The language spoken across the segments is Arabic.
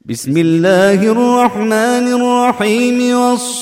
بسم الله الرحمن الرحيم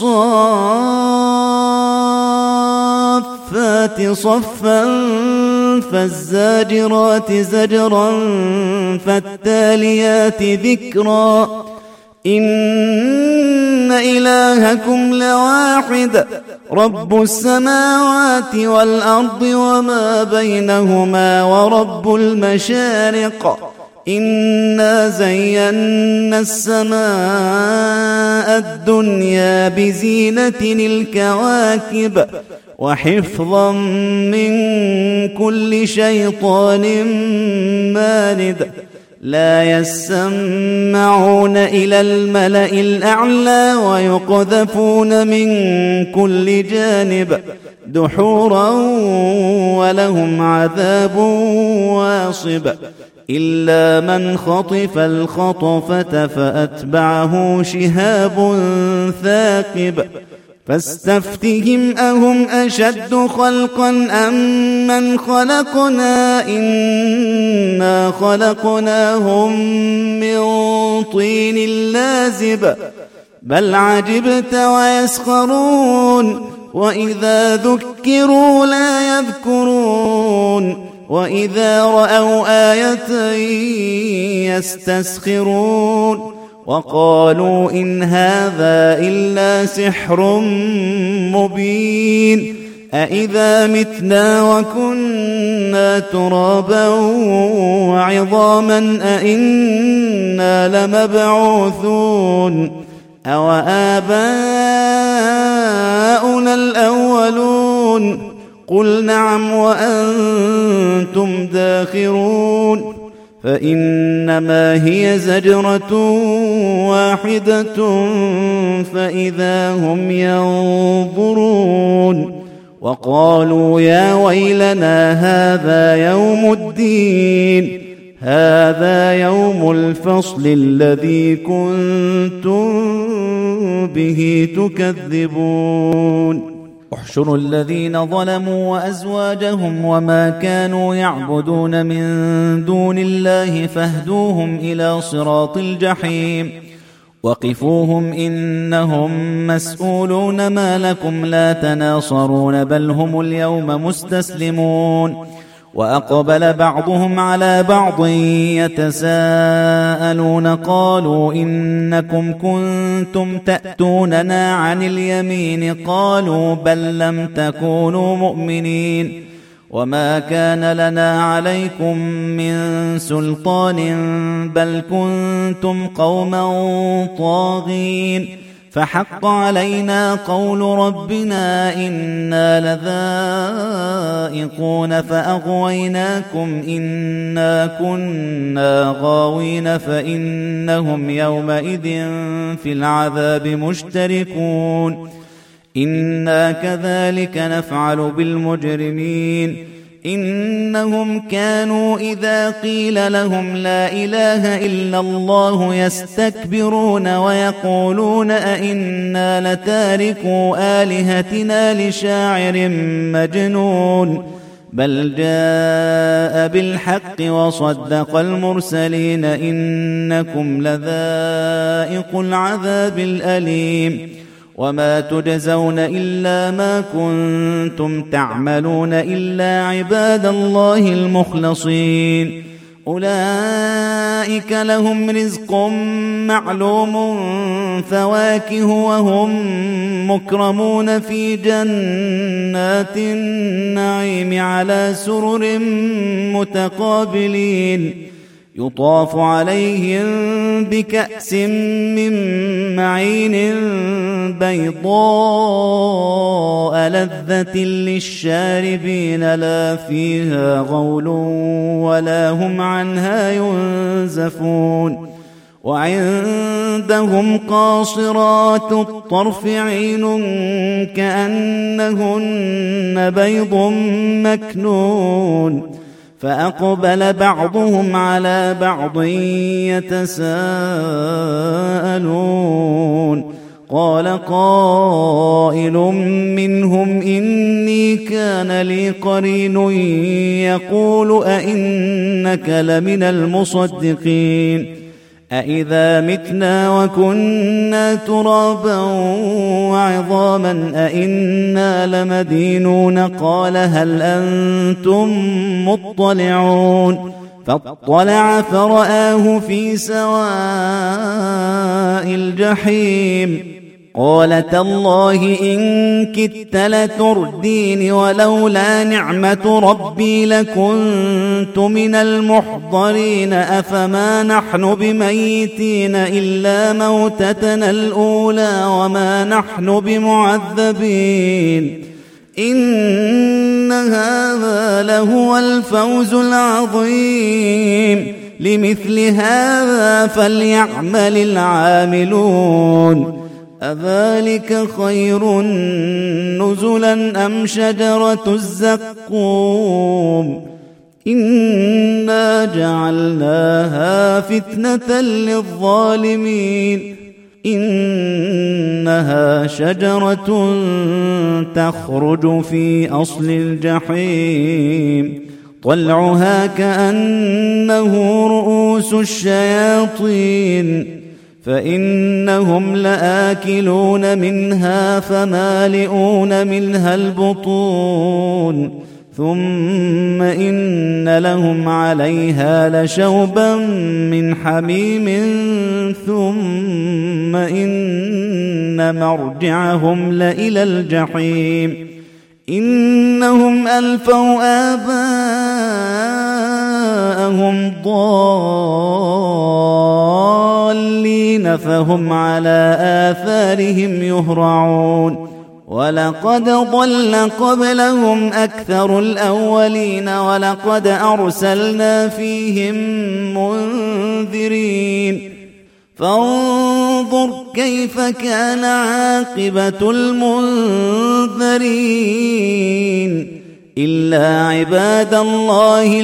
والصافات صفا فالزاجرات زجرا فالتاليات ذكرا إن إلهكم لواحد رب السماوات والأرض وما بينهما ورب المشارق إنا زينا السماء الدنيا بزينة الكواكب وحفظا من كل شيطان مارد لا يسمعون إلى الملأ الأعلى ويقذفون من كل جانب دحورا ولهم عذاب واصب إلا من خطف الخطفة فأتبعه شهاب ثاقب فاستفتهم أهم أشد خلقا أم من خلقنا إنا خلقناهم من طين لازب بل عجبت ويسخرون وإذا ذكروا لا يذكرون وإذا رأوا آية يستسخرون وقالوا إن هذا إلا سحر مبين أإذا متنا وكنا ترابا وعظاما أإنا لمبعوثون أو آباؤنا الأولون قل نعم وأنتم داخرون فإنما هي زجرة واحدة فإذا هم ينظرون وقالوا يا ويلنا هذا يوم الدين هذا يوم الفصل الذي كنتم به تكذبون احشروا الذين ظلموا وأزواجهم وما كانوا يعبدون من دون الله فاهدوهم إلى صراط الجحيم وقفوهم إنهم مسؤولون ما لكم لا تناصرون بل هم اليوم مستسلمون وأقبل بعضهم على بعض يتساءلون قالوا إنكم كنتم تأتوننا عن اليمين قالوا بل لم تكونوا مؤمنين وما كان لنا عليكم من سلطان بل كنتم قوما طاغين فحق علينا قول ربنا إنا لذائقون فأغويناكم إنا كنا غاوين فإنهم يومئذ في العذاب مشتركون إنا كذلك نفعل بالمجرمين إنهم كانوا إذا قيل لهم لا إله إلا الله يستكبرون ويقولون أئنا لتاركو آلهتنا لشاعر مجنون بل جاء بالحق وصدق المرسلين إنكم لذائق العذاب الأليم وما تجزون إلا ما كنتم تعملون إلا عباد الله المخلصين أولئك لهم رزق معلوم فواكه وهم مكرمون في جنات النعيم على سرر متقابلين يطاف عليهم بكأس من معين بيضاء لذة للشاربين لا فيها غول ولا هم عنها ينزفون وعندهم قاصرات الطرف عين كأنهن بيض مكنون فأقبل بعضهم على بعض يتساءلون قال قائل منهم إني كان لي قرين يقول أئنك لمن المصدقين أإذا متنا وكنا ترابا وعظاما أإنا لمدينون قال هل أنتم مطلعون فاطلع فرآه في سواء الجحيم قال تالله إن كدت لتردين ولولا نعمة ربي لكنت من المحضرين أفما نحن بميتين إلا موتتنا الأولى وما نحن بمعذبين إن هذا لهو الفوز العظيم لمثل هذا فليعمل العاملون أذلك خير نزلا أم شجرة الزقوم إنا جعلناها فتنة للظالمين إنها شجرة تخرج في أصل الجحيم طلعها كأنه رؤوس الشياطين فإنهم لآكلون منها فمالئون منها البطون ثم إن لهم عليها لشوبا من حميم ثم إن مرجعهم لإلى الجحيم إنهم ألفوا آباءهم ضالين فهم على آثارهم يهرعون ولقد ضل قبلهم أكثر الأولين ولقد أرسلنا فيهم منذرين فانظر كيف كان عاقبة المنذرين إلا عباد الله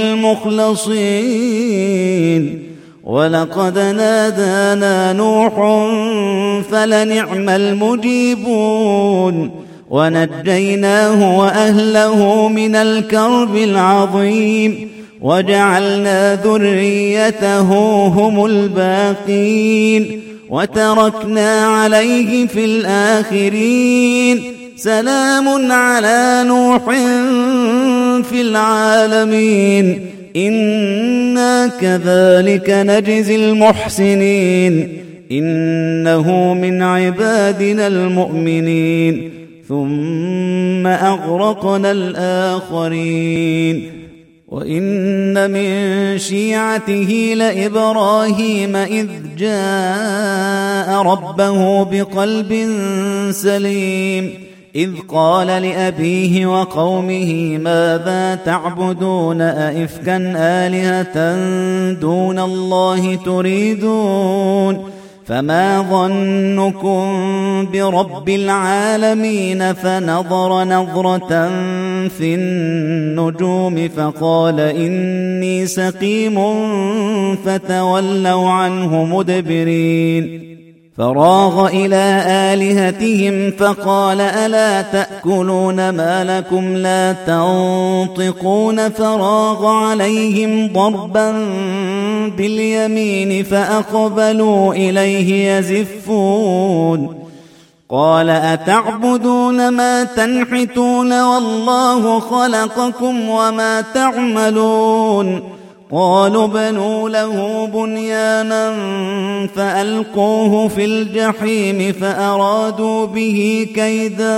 المخلصين ولقد نادانا نوح فلنعم المجيبون ونجيناه وأهله من الكرب العظيم وجعلنا ذريته هم الباقين وتركنا عليه في الآخرين سلام على نوح في العالمين إنا كذلك نجزي المحسنين إنه من عبادنا المؤمنين ثم أغرقنا الآخرين وإن من شيعته لإبراهيم إذ جاء ربه بقلب سليم إذ قال لأبيه وقومه ماذا تعبدون أئفكا آلهة دون الله تريدون فما ظنكم برب العالمين فنظر نظرة في النجوم فقال إني سقيم فتولوا عنه مدبرين فراغ إلى آلهتهم فقال ألا تأكلون ما لكم لا تنطقون فراغ عليهم ضربا باليمين فأقبلوا إليه يزفون قال أتعبدون ما تنحتون والله خلقكم وما تعملون قالوا بنوا له بنيانا فألقوه في الجحيم فأرادوا به كيدا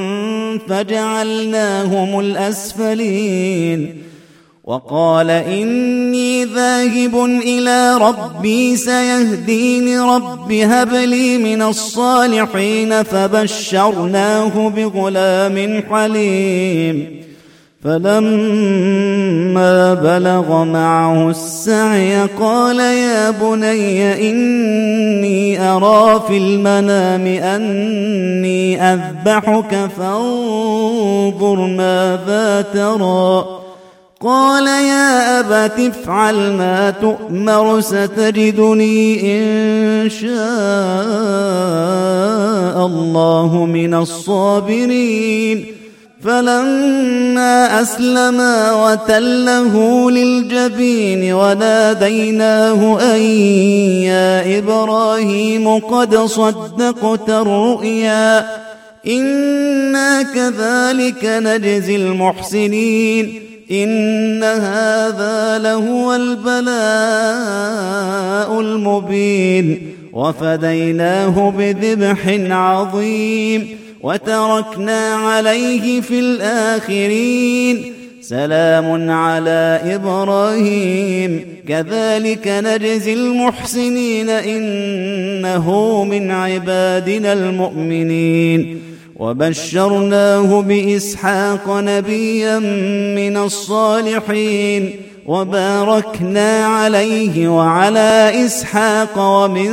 فجعلناهم الأسفلين وقال إني ذاهب إلى ربي سيهدين رب هب لي من الصالحين فبشرناه بغلام حليم فلما بلغ معه السعي قال يا بني إني أرى في المنام أني أذبحك فانظر ماذا ترى قال يا أبت افعل ما تؤمر ستجدني إن شاء الله من الصابرين فلما أسلما وتله للجبين وناديناه أن يا إبراهيم قد صدقت الرؤيا إنا كذلك نجزي المحسنين إن هذا لهو البلاء المبين وفديناه بذبح عظيم وتركنا عليه في الآخرين سلام على إبراهيم كذلك نجزي المحسنين إنه من عبادنا المؤمنين وبشرناه بإسحاق نبيا من الصالحين وباركنا عليه وعلى إسحاق ومن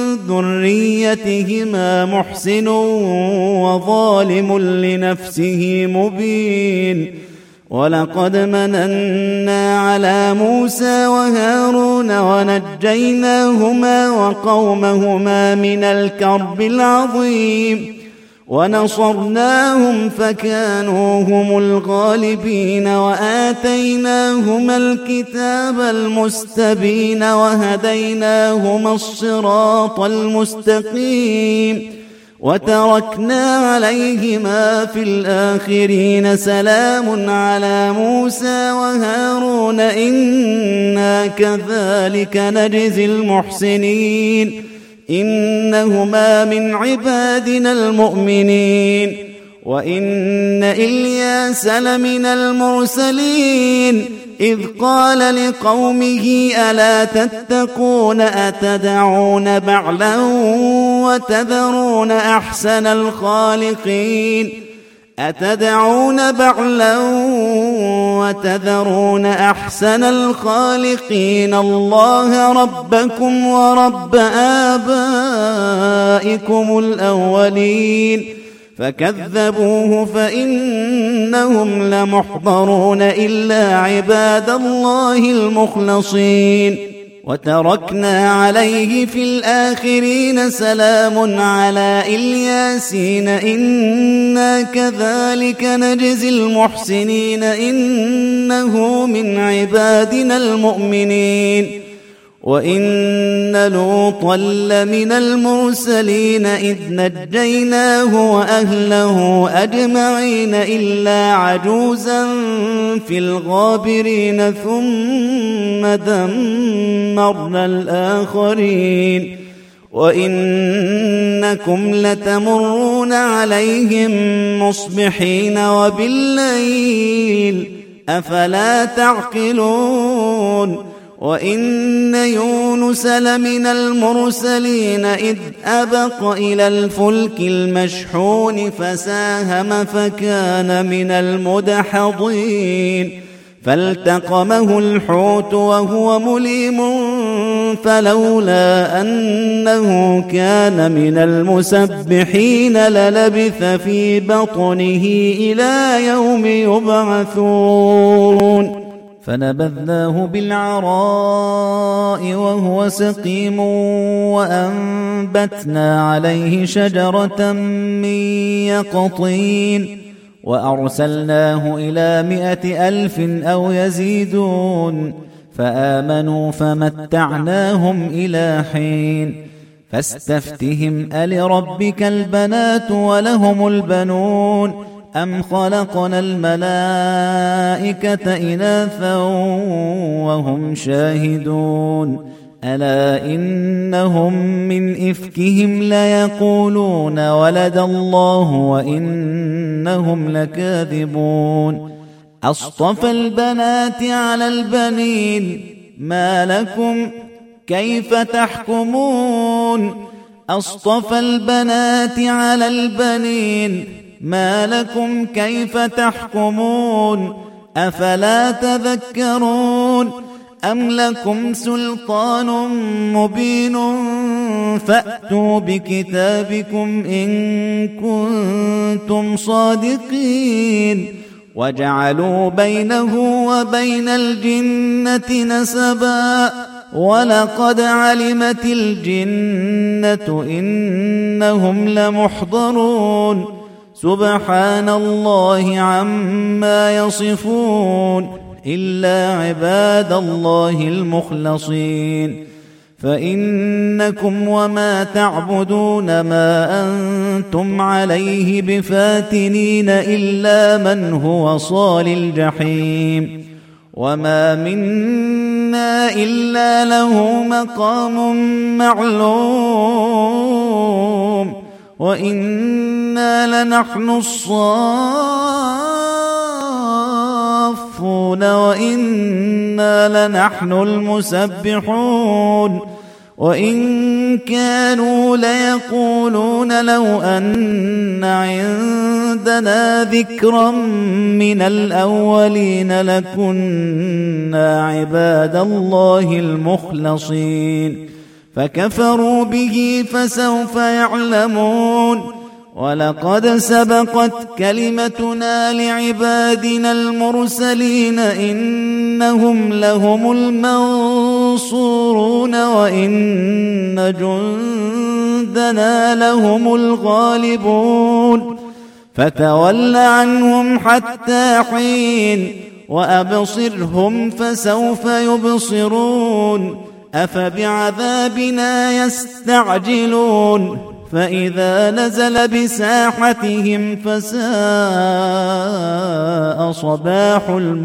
ذريتهما محسن وظالم لنفسه مبين ولقد مننا على موسى وهارون ونجيناهما وقومهما من الكرب العظيم ونصرناهم فكانوا هم الغالبين وآتيناهما الكتاب المستبين وهديناهما الصراط المستقيم وتركنا عليهما في الآخرين سلام على موسى وهارون إنا كذلك نجزي المحسنين إنهما من عبادنا المؤمنين وإن إلياس لمن المرسلين إذ قال لقومه ألا تتقون أتدعون بعلا وتذرون أحسن الخالقين أتدعون بعلا وتذرون أحسن الخالقين الله ربكم ورب آبائكم الأولين فكذبوه فإنهم لمحضرون إلا عباد الله المخلصين وتركنا عليه في الآخرين سلام على الياسين إنا كذلك نجزي المحسنين إنه من عبادنا المؤمنين وإن لوطا لمن المرسلين إذ نجيناه وأهله أجمعين إلا عجوزا في الغابرين ثم دمرنا الآخرين وإنكم لتمرون عليهم مصبحين وبالليل أفلا تعقلون وإن يونس لمن المرسلين إذ أبق إلى الفلك المشحون فساهم فكان من المدحضين فالتقمه الحوت وهو مليم فلولا أنه كان من المسبحين للبث في بطنه إلى يوم يبعثون فنبذناه بالعراء وهو سقيم وأنبتنا عليه شجرة من يقطين وأرسلناه إلى 100,000 أو يزيدون فآمنوا فمتعناهم إلى حين فاستفتهم ألربك البنات ولهم البنون أم خلقنا الملائكة إناثا وهم شاهدون ألا إنهم من إفكهم ليقولون ولد الله وإنهم لكاذبون أصطفى البنات على البنين ما لكم كيف تحكمون أصطفى البنات على البنين ما لكم كيف تحكمون أفلا تذكرون أم لكم سلطان مبين فأتوا بكتابكم إن كنتم صادقين وجعلوا بينه وبين الجنة نسبا ولقد علمت الجنة إنهم لمحضرون سبحان الله عما يصفون إلا عباد الله المخلصين فإنكم وما تعبدون ما أنتم عليه بفاتنين إلا من هو صال الجحيم وما منا إلا له مقام معلوم وإنا لنحن الصافون وإنا لنحن المسبحون وإن كانوا ليقولون لو أن عندنا ذكرا من الأولين لكنا عباد الله المخلصين فكفروا به فسوف يعلمون ولقد سبقت كلمتنا لعبادنا المرسلين إنهم لهم المنصورون وإن جندنا لهم الغالبون فتول عنهم حتى حين وأبصرهم فسوف يبصرون أفبعذابنا يستعجلون فإذا نزل بساحتهم فساء صباح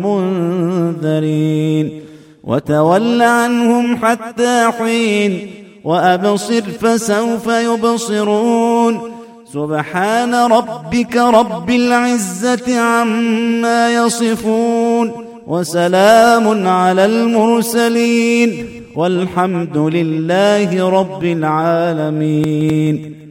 المنذرين وتول عنهم حتى حين وأبصر فسوف يبصرون سبحان ربك رب العزة عما يصفون وسلام على المرسلين والحمد لله رب العالمين.